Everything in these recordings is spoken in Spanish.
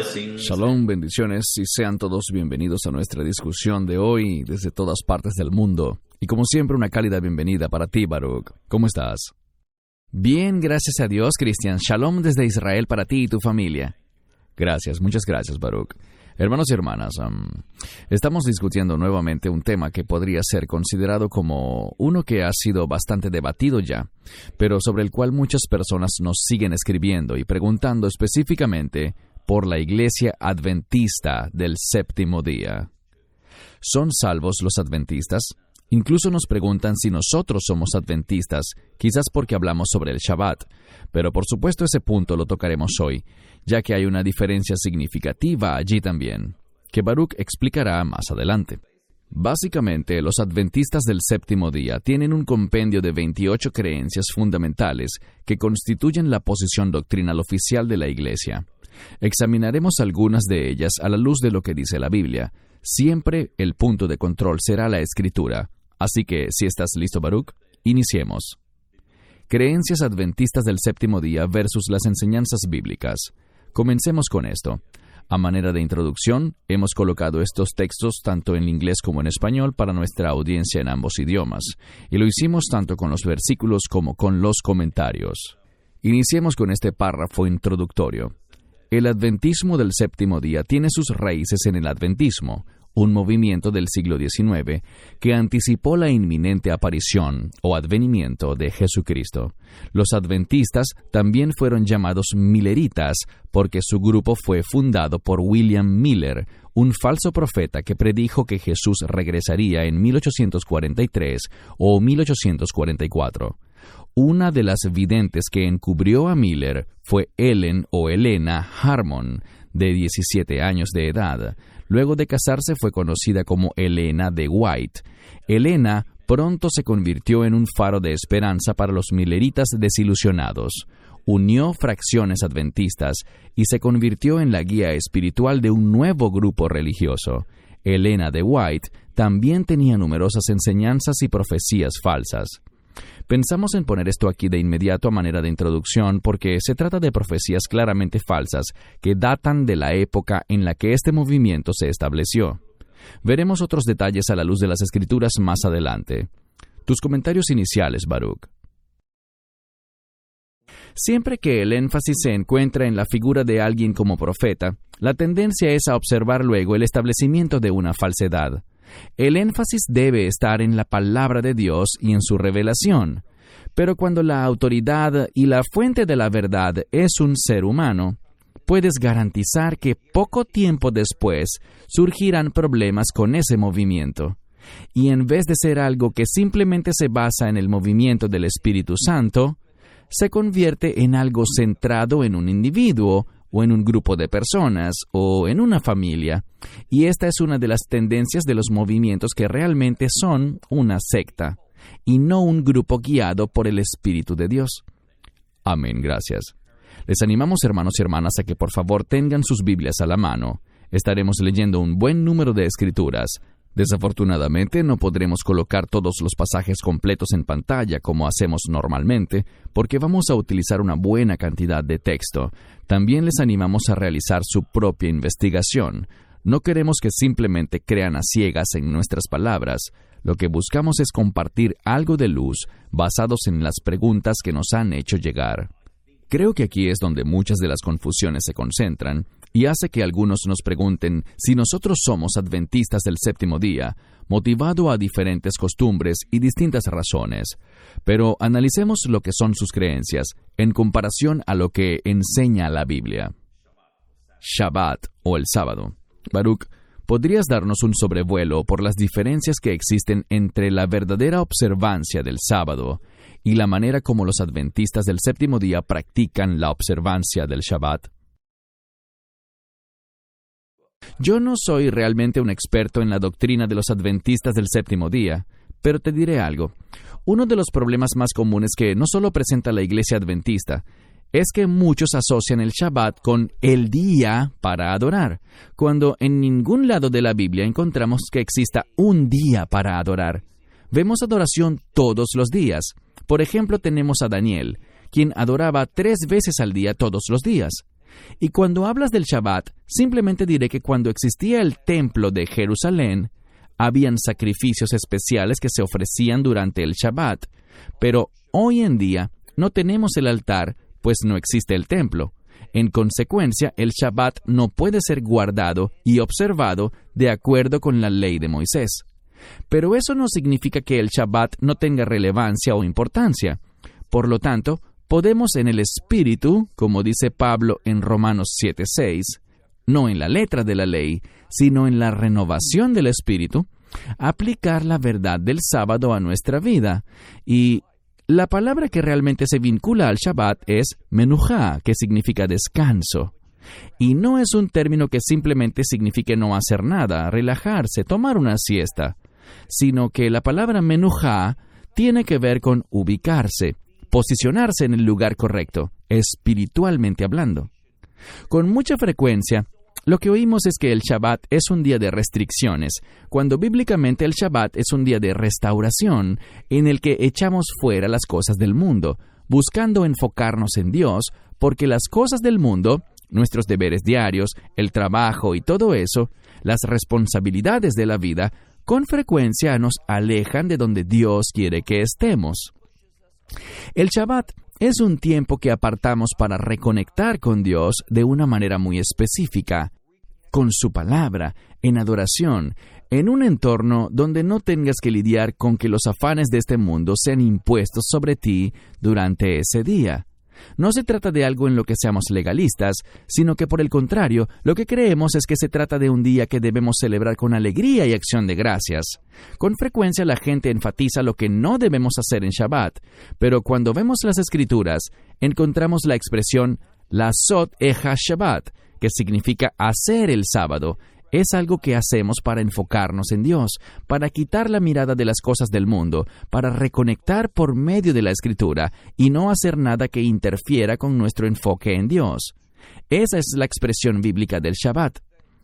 Shalom, bendiciones y sean todos bienvenidos a nuestra discusión de hoy desde todas partes del mundo. Y como siempre, una cálida bienvenida para ti, Baruch. ¿Cómo estás? Bien, gracias a Dios, Cristian. Shalom desde Israel para ti y tu familia. Gracias, muchas gracias, Baruch. Hermanos y hermanas, estamos discutiendo nuevamente un tema que podría ser considerado como uno que ha sido bastante debatido ya, pero sobre el cual muchas personas nos siguen escribiendo y preguntando específicamente por la Iglesia Adventista del Séptimo Día. ¿Son salvos los adventistas? Incluso nos preguntan si nosotros somos adventistas, quizás porque hablamos sobre el Shabbat, pero por supuesto ese punto lo tocaremos hoy, ya que hay una diferencia significativa allí también, que Baruch explicará más adelante. Básicamente, los adventistas del séptimo día tienen un compendio de 28 creencias fundamentales que constituyen la posición doctrinal oficial de la Iglesia. Examinaremos algunas de ellas a la luz de lo que dice la Biblia. Siempre el punto de control será la Escritura. Así que, si estás listo, Baruch, iniciemos. Creencias adventistas del séptimo día versus las enseñanzas bíblicas. Comencemos con esto. A manera de introducción, hemos colocado estos textos tanto en inglés como en español para nuestra audiencia en ambos idiomas, y lo hicimos tanto con los versículos como con los comentarios. Iniciemos con este párrafo introductorio. El adventismo del séptimo día tiene sus raíces en el adventismo, un movimiento del siglo XIX que anticipó la inminente aparición o advenimiento de Jesucristo. Los adventistas también fueron llamados milleritas porque su grupo fue fundado por William Miller, un falso profeta que predijo que Jesús regresaría en 1843 o 1844. Una de las videntes que encubrió a Miller fue Ellen o Elena Harmon, de 17 años de edad. Luego de casarse fue conocida como Elena de White. Elena pronto se convirtió en un faro de esperanza para los milleritas desilusionados. Unió fracciones adventistas y se convirtió en la guía espiritual de un nuevo grupo religioso. Elena de White también tenía numerosas enseñanzas y profecías falsas. Pensamos en poner esto aquí de inmediato a manera de introducción porque se trata de profecías claramente falsas que datan de la época en la que este movimiento se estableció. Veremos otros detalles a la luz de las Escrituras más adelante. Tus comentarios iniciales, Baruch. Siempre que el énfasis se encuentra en la figura de alguien como profeta, la tendencia es a observar luego el establecimiento de una falsedad. El énfasis debe estar en la palabra de Dios y en su revelación, pero cuando la autoridad y la fuente de la verdad es un ser humano, puedes garantizar que poco tiempo después surgirán problemas con ese movimiento. Y en vez de ser algo que simplemente se basa en el movimiento del Espíritu Santo, se convierte en algo centrado en un individuo, o en un grupo de personas, o en una familia. Y esta es una de las tendencias de los movimientos que realmente son una secta, y no un grupo guiado por el Espíritu de Dios. Amén, gracias. Les animamos, hermanos y hermanas, a que por favor tengan sus Biblias a la mano. Estaremos leyendo un buen número de escrituras. Desafortunadamente, no podremos colocar todos los pasajes completos en pantalla como hacemos normalmente, porque vamos a utilizar una buena cantidad de texto. También les animamos a realizar su propia investigación. No queremos que simplemente crean a ciegas en nuestras palabras. Lo que buscamos es compartir algo de luz basados en las preguntas que nos han hecho llegar. Creo que aquí es donde muchas de las confusiones se concentran, y hace que algunos nos pregunten si nosotros somos adventistas del séptimo día, motivado a diferentes costumbres y distintas razones. Pero analicemos lo que son sus creencias en comparación a lo que enseña la Biblia. Shabbat o el sábado. Baruch, ¿podrías darnos un sobrevuelo por las diferencias que existen entre la verdadera observancia del sábado y la manera como los adventistas del séptimo día practican la observancia del Shabbat? Yo no soy realmente un experto en la doctrina de los adventistas del séptimo día, pero te diré algo. Uno de los problemas más comunes que no solo presenta la Iglesia Adventista es que muchos asocian el Shabbat con el día para adorar, cuando en ningún lado de la Biblia encontramos que exista un día para adorar. Vemos adoración todos los días. Por ejemplo, tenemos a Daniel, quien adoraba 3 veces al día todos los días. Y cuando hablas del Shabbat, simplemente diré que cuando existía el templo de Jerusalén, habían sacrificios especiales que se ofrecían durante el Shabbat. Pero hoy en día no tenemos el altar, pues no existe el templo. En consecuencia, el Shabbat no puede ser guardado y observado de acuerdo con la ley de Moisés. Pero eso no significa que el Shabbat no tenga relevancia o importancia. Por lo tanto, podemos en el espíritu, como dice Pablo en Romanos 7:6, no en la letra de la ley, sino en la renovación del espíritu, aplicar la verdad del sábado a nuestra vida. Y la palabra que realmente se vincula al Shabbat es menujá, que significa descanso. Y no es un término que simplemente signifique no hacer nada, relajarse, tomar una siesta, sino que la palabra menujá tiene que ver con ubicarse, posicionarse en el lugar correcto, espiritualmente hablando. Con mucha frecuencia, lo que oímos es que el Shabbat es un día de restricciones, cuando bíblicamente el Shabbat es un día de restauración, en el que echamos fuera las cosas del mundo, buscando enfocarnos en Dios, porque las cosas del mundo, nuestros deberes diarios, el trabajo y todo eso, las responsabilidades de la vida, con frecuencia nos alejan de donde Dios quiere que estemos. El Shabbat es un tiempo que apartamos para reconectar con Dios de una manera muy específica, con su palabra, en adoración, en un entorno donde no tengas que lidiar con que los afanes de este mundo sean impuestos sobre ti durante ese día. No se trata de algo en lo que seamos legalistas, sino que por el contrario, lo que creemos es que se trata de un día que debemos celebrar con alegría y acción de gracias. Con frecuencia la gente enfatiza lo que no debemos hacer en Shabbat, pero cuando vemos las Escrituras, encontramos la expresión Lasot Eja Shabbat, que significa hacer el sábado. Es algo que hacemos para enfocarnos en Dios, para quitar la mirada de las cosas del mundo, para reconectar por medio de la Escritura y no hacer nada que interfiera con nuestro enfoque en Dios. Esa es la expresión bíblica del Shabbat.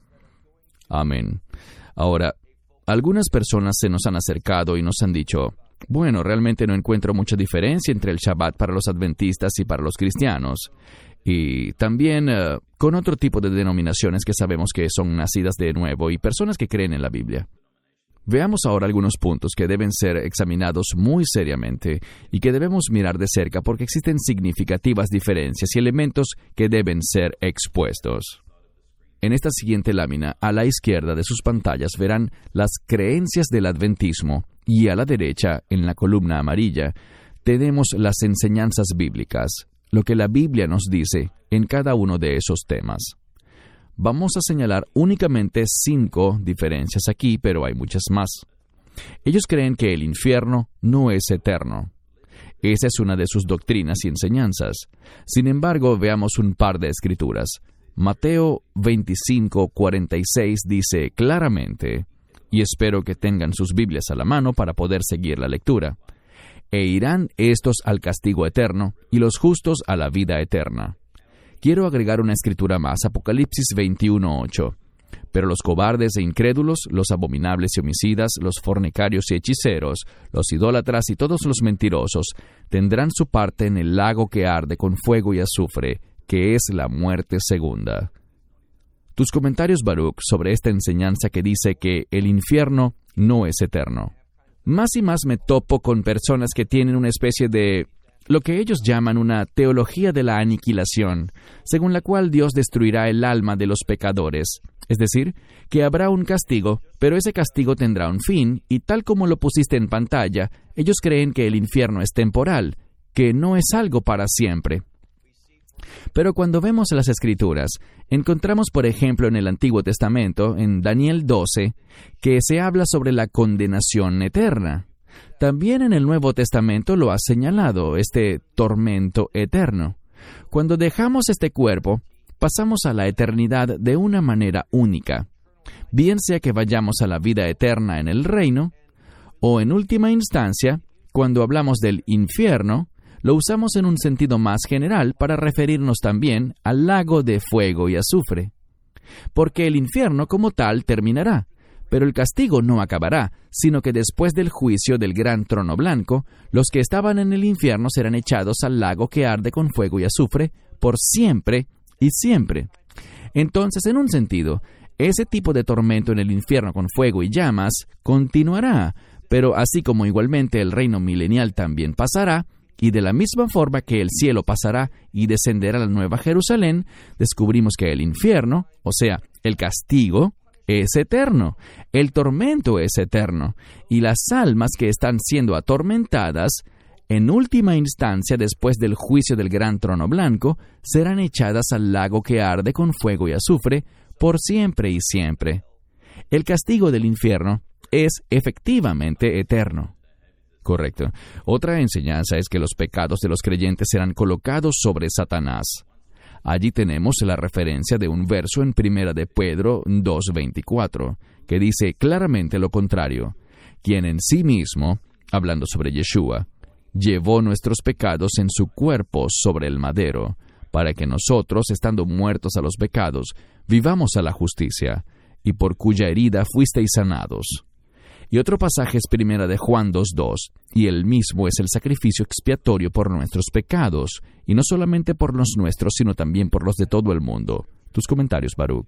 Amén. Ahora, algunas personas se nos han acercado y nos han dicho, bueno, realmente no encuentro mucha diferencia entre el Shabbat para los adventistas y para los cristianos. Y también con otro tipo de denominaciones que sabemos que son nacidas de nuevo y personas que creen en la Biblia. Veamos ahora algunos puntos que deben ser examinados muy seriamente y que debemos mirar de cerca porque existen significativas diferencias y elementos que deben ser expuestos. En esta siguiente lámina, a la izquierda de sus pantallas verán las creencias del adventismo y a la derecha, en la columna amarilla, tenemos las enseñanzas bíblicas, lo que la Biblia nos dice en cada uno de esos temas. Vamos a señalar únicamente 5 diferencias aquí, pero hay muchas más. Ellos creen que el infierno no es eterno. Esa es una de sus doctrinas y enseñanzas. Sin embargo, veamos un par de escrituras. Mateo 25:46 dice claramente, y espero que tengan sus Biblias a la mano para poder seguir la lectura, «E irán estos al castigo eterno, y los justos a la vida eterna». Quiero agregar una escritura más, Apocalipsis 21:8. «Pero los cobardes e incrédulos, los abominables y homicidas, los fornicarios y hechiceros, los idólatras y todos los mentirosos, tendrán su parte en el lago que arde con fuego y azufre, que es la muerte segunda». Tus comentarios, Baruch, sobre esta enseñanza que dice que el infierno no es eterno. Más y más me topo con personas que tienen una especie de lo que ellos llaman una teología de la aniquilación, según la cual Dios destruirá el alma de los pecadores. Es decir, que habrá un castigo, pero ese castigo tendrá un fin, y tal como lo pusiste en pantalla, ellos creen que el infierno es temporal, que no es algo para siempre. Pero cuando vemos las Escrituras, encontramos, por ejemplo, en el Antiguo Testamento, en Daniel 12, que se habla sobre la condenación eterna. También en el Nuevo Testamento lo ha señalado, este tormento eterno. Cuando dejamos este cuerpo, pasamos a la eternidad de una manera única, bien sea que vayamos a la vida eterna en el reino, o en última instancia, cuando hablamos del infierno, lo usamos en un sentido más general para referirnos también al lago de fuego y azufre. Porque el infierno como tal terminará, pero el castigo no acabará, sino que después del juicio del gran trono blanco, los que estaban en el infierno serán echados al lago que arde con fuego y azufre por siempre y siempre. Entonces, en un sentido, ese tipo de tormento en el infierno con fuego y llamas continuará, pero así como igualmente el reino milenial también pasará, y de la misma forma que el cielo pasará y descenderá la nueva Jerusalén, descubrimos que el infierno, o sea, el castigo, es eterno, el tormento es eterno, y las almas que están siendo atormentadas, en última instancia, después del juicio del gran trono blanco, serán echadas al lago que arde con fuego y azufre, por siempre y siempre. El castigo del infierno es efectivamente eterno. Correcto. Otra enseñanza es que los pecados de los creyentes serán colocados sobre Satanás. Allí tenemos la referencia de un verso en 1 de Pedro 2:24, que dice claramente lo contrario, quien en sí mismo, hablando sobre Yeshua, llevó nuestros pecados en su cuerpo sobre el madero, para que nosotros, estando muertos a los pecados, vivamos a la justicia, y por cuya herida fuisteis sanados. Y otro pasaje es 1 de Juan 2:2, y él mismo es el sacrificio expiatorio por nuestros pecados, y no solamente por los nuestros, sino también por los de todo el mundo. Tus comentarios, Baruch.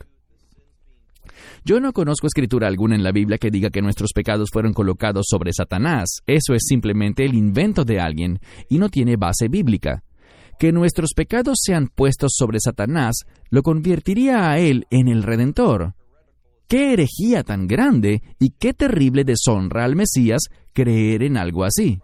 Yo no conozco escritura alguna en la Biblia que diga que nuestros pecados fueron colocados sobre Satanás. Eso es simplemente el invento de alguien, y no tiene base bíblica. Que nuestros pecados sean puestos sobre Satanás lo convertiría a él en el Redentor. ¡Qué herejía tan grande y qué terrible deshonra al Mesías creer en algo así!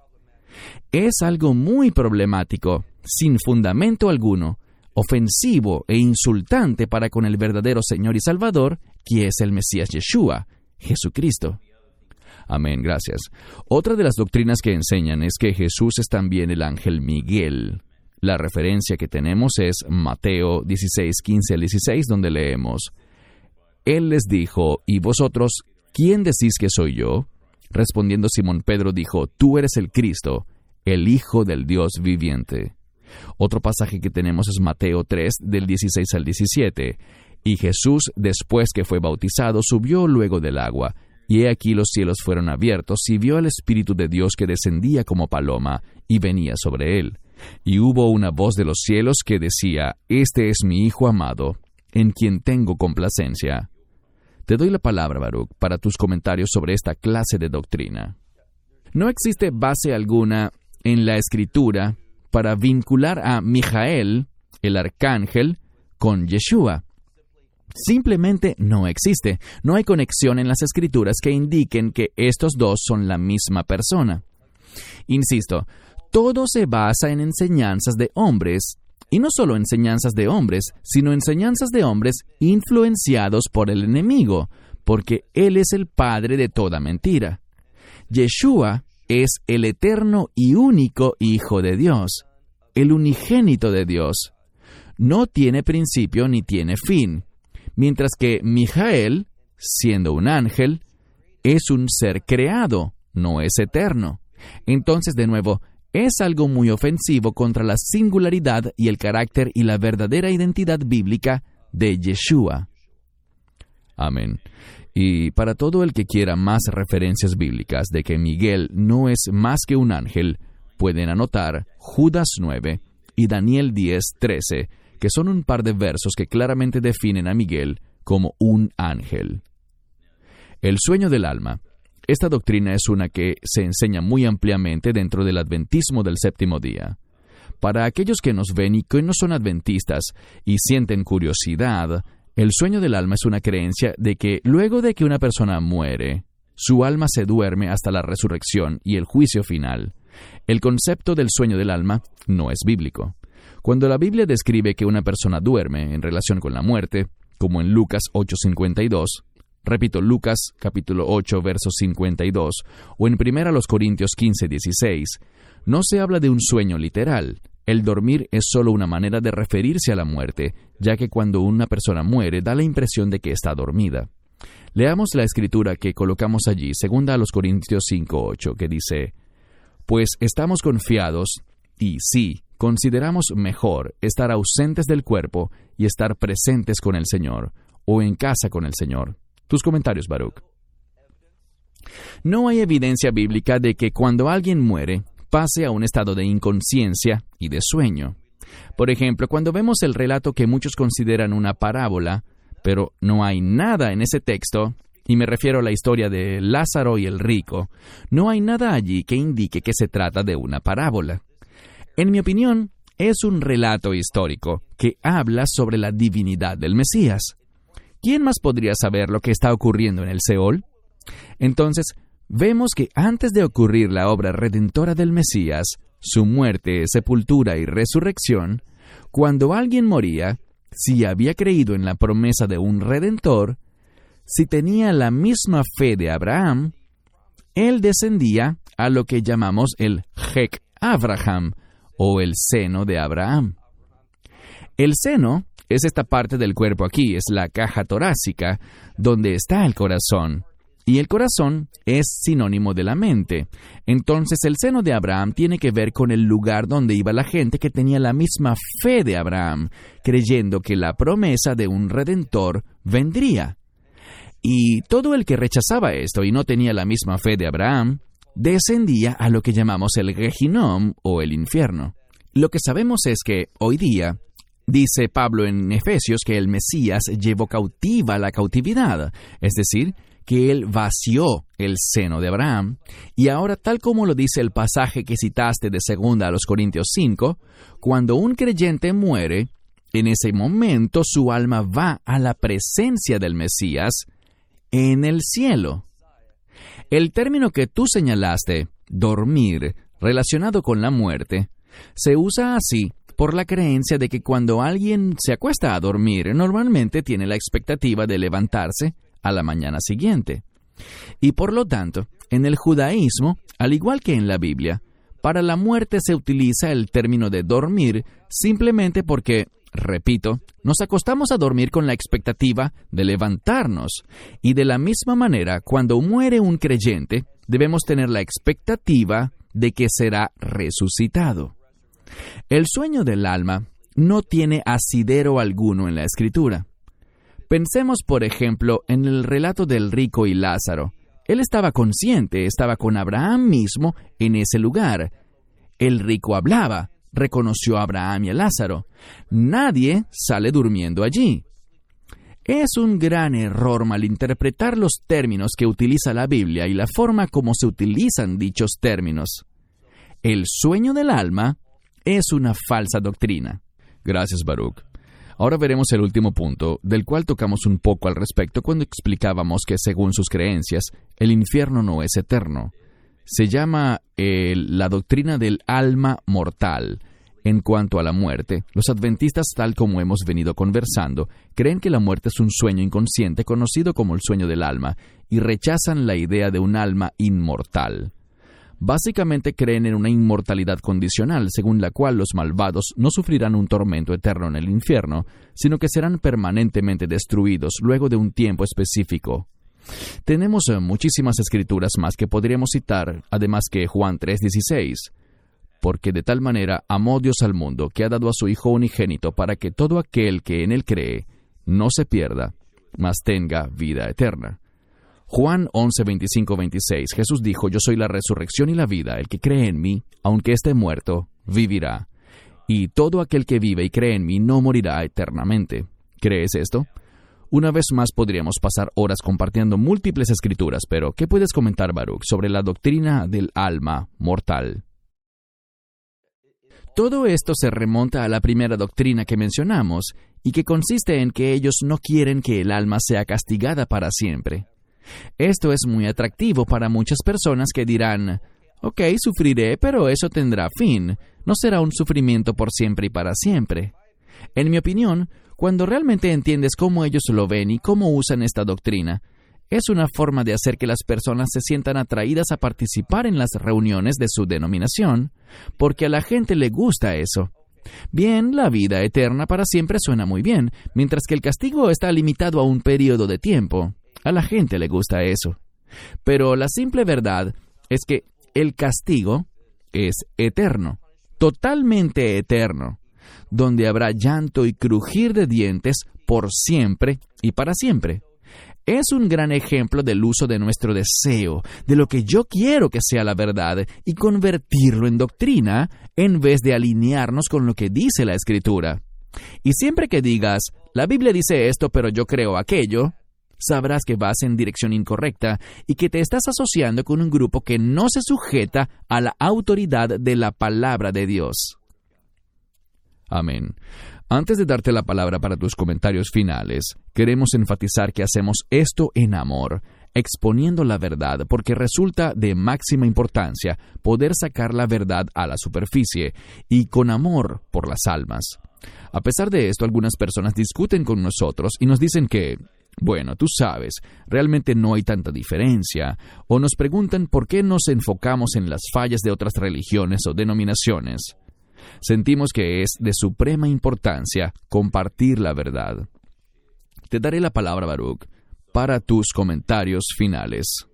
Es algo muy problemático, sin fundamento alguno, ofensivo e insultante para con el verdadero Señor y Salvador, que es el Mesías Yeshua, Jesucristo. Amén, gracias. Otra de las doctrinas que enseñan es que Jesús es también el ángel Miguel. La referencia que tenemos es Mateo 16:15-16, donde leemos: Él les dijo, ¿y vosotros, quién decís que soy yo? Respondiendo Simón Pedro dijo, Tú eres el Cristo, el Hijo del Dios viviente. Otro pasaje que tenemos es Mateo 3, del 16 al 17. Y Jesús, después que fue bautizado, subió luego del agua, y he aquí los cielos fueron abiertos, y vio al Espíritu de Dios que descendía como paloma, y venía sobre él. Y hubo una voz de los cielos que decía, Este es mi Hijo amado, en quien tengo complacencia. Te doy la palabra, Baruch, para tus comentarios sobre esta clase de doctrina. No existe base alguna en la Escritura para vincular a Mijael, el arcángel, con Yeshua. Simplemente no existe. No hay conexión en las Escrituras que indiquen que estos dos son la misma persona. Insisto, todo se basa en enseñanzas de hombres, y no solo enseñanzas de hombres, sino enseñanzas de hombres influenciados por el enemigo, porque él es el padre de toda mentira. Yeshua es el eterno y único Hijo de Dios, el unigénito de Dios. No tiene principio ni tiene fin, mientras que Mijael, siendo un ángel, es un ser creado, no es eterno. Entonces, de nuevo, es algo muy ofensivo contra la singularidad y el carácter y la verdadera identidad bíblica de Yeshua. Amén. Y para todo el que quiera más referencias bíblicas de que Miguel no es más que un ángel, pueden anotar Judas 9 y Daniel 10:13, que son un par de versos que claramente definen a Miguel como un ángel. El sueño del alma. Esta doctrina es una que se enseña muy ampliamente dentro del adventismo del séptimo día. Para aquellos que nos ven y que no son adventistas y sienten curiosidad, el sueño del alma es una creencia de que luego de que una persona muere, su alma se duerme hasta la resurrección y el juicio final. El concepto del sueño del alma no es bíblico. Cuando la Biblia describe que una persona duerme en relación con la muerte, como en Lucas 8:52, repito, Lucas capítulo 8, verso 52, o en 1 Corintios 15:16, no se habla de un sueño literal. El dormir es solo una manera de referirse a la muerte, ya que cuando una persona muere da la impresión de que está dormida. Leamos la escritura que colocamos allí, 2 Corintios 5:8, que dice, Pues estamos confiados, y sí, consideramos mejor estar ausentes del cuerpo y estar presentes con el Señor, o en casa con el Señor. Tus comentarios, Baruch. No hay evidencia bíblica de que cuando alguien muere, pase a un estado de inconsciencia y de sueño. Por ejemplo, cuando vemos el relato que muchos consideran una parábola, pero no hay nada en ese texto, y me refiero a la historia de Lázaro y el rico, no hay nada allí que indique que se trata de una parábola. En mi opinión, es un relato histórico que habla sobre la divinidad del Mesías. ¿Quién más podría saber lo que está ocurriendo en el Seol? Entonces, vemos que antes de ocurrir la obra redentora del Mesías, su muerte, sepultura y resurrección, cuando alguien moría, si había creído en la promesa de un Redentor, si tenía la misma fe de Abraham, él descendía a lo que llamamos el Hek Abraham, o el seno de Abraham. El seno es esta parte del cuerpo aquí, es la caja torácica, donde está el corazón. Y el corazón es sinónimo de la mente. Entonces el seno de Abraham tiene que ver con el lugar donde iba la gente que tenía la misma fe de Abraham, creyendo que la promesa de un Redentor vendría. Y todo el que rechazaba esto y no tenía la misma fe de Abraham, descendía a lo que llamamos el Gehinom o el infierno. Lo que sabemos es que hoy día, dice Pablo en Efesios que el Mesías llevó cautiva la cautividad, es decir, que él vació el seno de Abraham, y ahora, tal como lo dice el pasaje que citaste de 2 Corintios 5, cuando un creyente muere, en ese momento su alma va a la presencia del Mesías en el cielo. El término que tú señalaste, dormir, relacionado con la muerte, se usa así por la creencia de que cuando alguien se acuesta a dormir, normalmente tiene la expectativa de levantarse a la mañana siguiente. Y por lo tanto, en el judaísmo, al igual que en la Biblia, para la muerte se utiliza el término de dormir simplemente porque, repito, nos acostamos a dormir con la expectativa de levantarnos. Y de la misma manera, cuando muere un creyente, debemos tener la expectativa de que será resucitado. El sueño del alma no tiene asidero alguno en la Escritura. Pensemos, por ejemplo, en el relato del rico y Lázaro. Él estaba consciente, estaba con Abraham mismo en ese lugar. El rico hablaba, reconoció a Abraham y a Lázaro. Nadie sale durmiendo allí. Es un gran error malinterpretar los términos que utiliza la Biblia y la forma como se utilizan dichos términos. El sueño del alma es una falsa doctrina. Gracias, Baruch. Ahora veremos el último punto, del cual tocamos un poco al respecto cuando explicábamos que, según sus creencias, el infierno no es eterno. Se llama la doctrina del alma mortal. En cuanto a la muerte, los adventistas, tal como hemos venido conversando, creen que la muerte es un sueño inconsciente conocido como el sueño del alma, y rechazan la idea de un alma inmortal. Básicamente creen en una inmortalidad condicional, según la cual los malvados no sufrirán un tormento eterno en el infierno, sino que serán permanentemente destruidos luego de un tiempo específico. Tenemos muchísimas escrituras más que podríamos citar, además que Juan 3:16. Porque de tal manera amó Dios al mundo, que ha dado a su Hijo unigénito, para que todo aquel que en él cree no se pierda, mas tenga vida eterna. Juan 11:25-26, Jesús dijo: Yo soy la resurrección y la vida, el que cree en mí, aunque esté muerto, vivirá. Y todo aquel que vive y cree en mí no morirá eternamente. ¿Crees esto? Una vez más podríamos pasar horas compartiendo múltiples escrituras, pero ¿qué puedes comentar, Baruch, sobre la doctrina del alma mortal? Todo esto se remonta a la primera doctrina que mencionamos, y que consiste en que ellos no quieren que el alma sea castigada para siempre. Esto es muy atractivo para muchas personas que dirán: ok, sufriré, pero eso tendrá fin. No será un sufrimiento por siempre y para siempre. En mi opinión, cuando realmente entiendes cómo ellos lo ven y cómo usan esta doctrina, es una forma de hacer que las personas se sientan atraídas a participar en las reuniones de su denominación, porque a la gente le gusta eso. Bien, la vida eterna para siempre suena muy bien, mientras que el castigo está limitado a un periodo de tiempo. A la gente le gusta eso. Pero la simple verdad es que el castigo es eterno, totalmente eterno, donde habrá llanto y crujir de dientes por siempre y para siempre. es un gran ejemplo del uso de nuestro deseo, de lo que yo quiero que sea la verdad, y convertirlo en doctrina, en vez de alinearnos con lo que dice la Escritura. Y siempre que digas, la Biblia dice esto, pero yo creo aquello, sabrás que vas en dirección incorrecta y que te estás asociando con un grupo que no se sujeta a la autoridad de la palabra de Dios. Amén. Antes de darte la palabra para tus comentarios finales, queremos enfatizar que hacemos esto en amor, exponiendo la verdad, porque resulta de máxima importancia poder sacar la verdad a la superficie y con amor por las almas. A pesar de esto, algunas personas discuten con nosotros y nos dicen que, bueno, tú sabes, realmente no hay tanta diferencia, o nos preguntan por qué nos enfocamos en las fallas de otras religiones o denominaciones. Sentimos que es de suprema importancia compartir la verdad. Te daré la palabra, Baruch, para tus comentarios finales.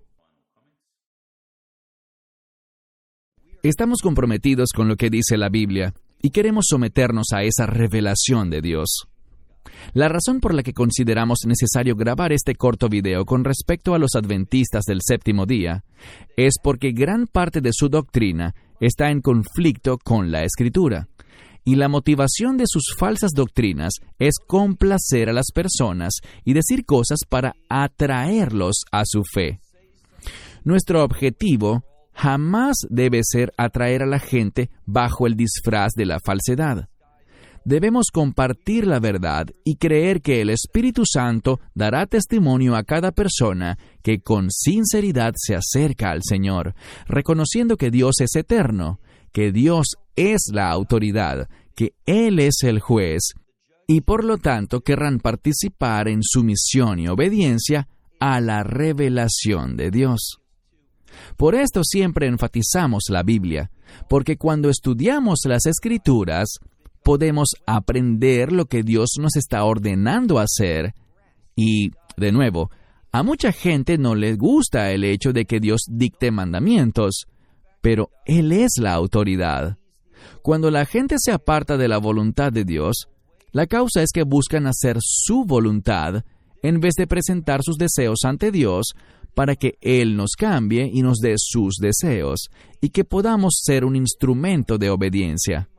Estamos comprometidos con lo que dice la Biblia y queremos someternos a esa revelación de Dios. La razón por la que consideramos necesario grabar este corto video con respecto a los adventistas del séptimo día es porque gran parte de su doctrina está en conflicto con la Escritura, y la motivación de sus falsas doctrinas es complacer a las personas y decir cosas para atraerlos a su fe. Nuestro objetivo jamás debe ser atraer a la gente bajo el disfraz de la falsedad. Debemos compartir la verdad y creer que el Espíritu Santo dará testimonio a cada persona que con sinceridad se acerca al Señor, reconociendo que Dios es eterno, que Dios es la autoridad, que Él es el juez, y por lo tanto querrán participar en sumisión y obediencia a la revelación de Dios. Por esto siempre enfatizamos la Biblia, porque cuando estudiamos las Escrituras, podemos aprender lo que Dios nos está ordenando hacer. Y, de nuevo, a mucha gente no le gusta el hecho de que Dios dicte mandamientos, pero Él es la autoridad. Cuando la gente se aparta de la voluntad de Dios, la causa es que buscan hacer su voluntad en vez de presentar sus deseos ante Dios para que Él nos cambie y nos dé sus deseos, y que podamos ser un instrumento de obediencia.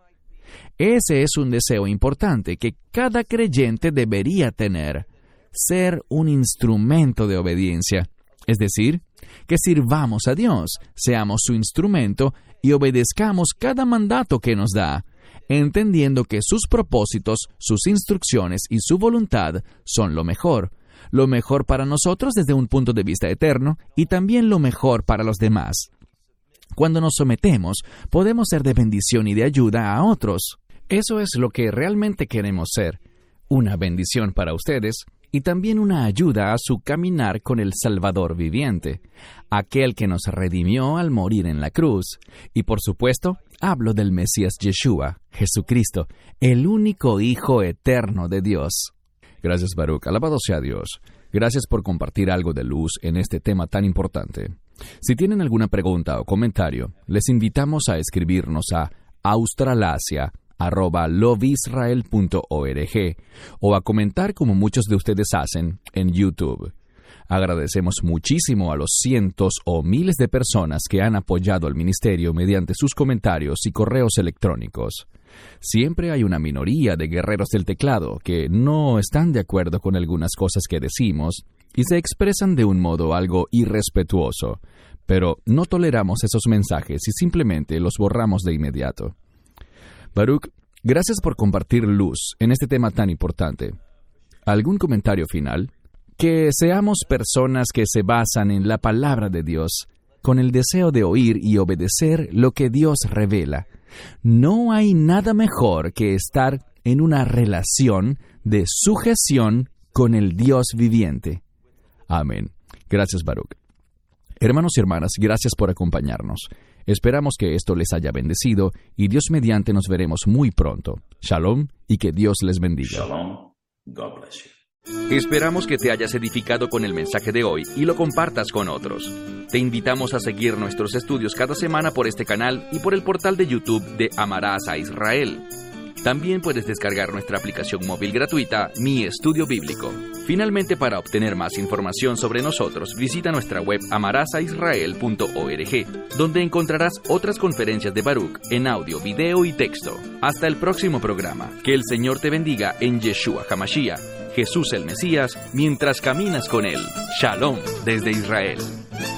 Ese es un deseo importante que cada creyente debería tener, ser un instrumento de obediencia. Es decir, que sirvamos a Dios, seamos su instrumento y obedezcamos cada mandato que nos da, entendiendo que sus propósitos, sus instrucciones y su voluntad son lo mejor para nosotros desde un punto de vista eterno y también lo mejor para los demás. Cuando nos sometemos, podemos ser de bendición y de ayuda a otros. Eso es lo que realmente queremos ser, una bendición para ustedes y también una ayuda a su caminar con el Salvador viviente, aquel que nos redimió al morir en la cruz. Y por supuesto, hablo del Mesías Yeshua, Jesucristo, el único Hijo eterno de Dios. Gracias, Baruch. Alabado sea Dios. Gracias por compartir algo de luz en este tema tan importante. Si tienen alguna pregunta o comentario, les invitamos a escribirnos a australasia@lovisrael.org o a comentar como muchos de ustedes hacen en YouTube. Agradecemos muchísimo a los cientos o miles de personas que han apoyado al ministerio mediante sus comentarios y correos electrónicos. Siempre hay una minoría de guerreros del teclado que no están de acuerdo con algunas cosas que decimos y se expresan de un modo algo irrespetuoso, pero no toleramos esos mensajes y simplemente los borramos de inmediato. Baruch, gracias por compartir luz en este tema tan importante. ¿Algún comentario final? Que seamos personas que se basan en la palabra de Dios, con el deseo de oír y obedecer lo que Dios revela. No hay nada mejor que estar en una relación de sujeción con el Dios viviente. Amén. Gracias, Baruch. Hermanos y hermanas, gracias por acompañarnos. Esperamos que esto les haya bendecido y Dios mediante nos veremos muy pronto. Shalom y que Dios les bendiga. Shalom. God bless you. Esperamos que te hayas edificado con el mensaje de hoy y lo compartas con otros. Te invitamos a seguir nuestros estudios cada semana por este canal y por el portal de YouTube de Amarás a Israel. También puedes descargar nuestra aplicación móvil gratuita Mi Estudio Bíblico. Finalmente, para obtener más información sobre nosotros, visita nuestra web amarasaisrael.org, donde encontrarás otras conferencias de Baruch en audio, video y texto. Hasta el próximo programa. Que el Señor te bendiga en Yeshua HaMashiach, Jesús el Mesías, mientras caminas con Él. Shalom desde Israel.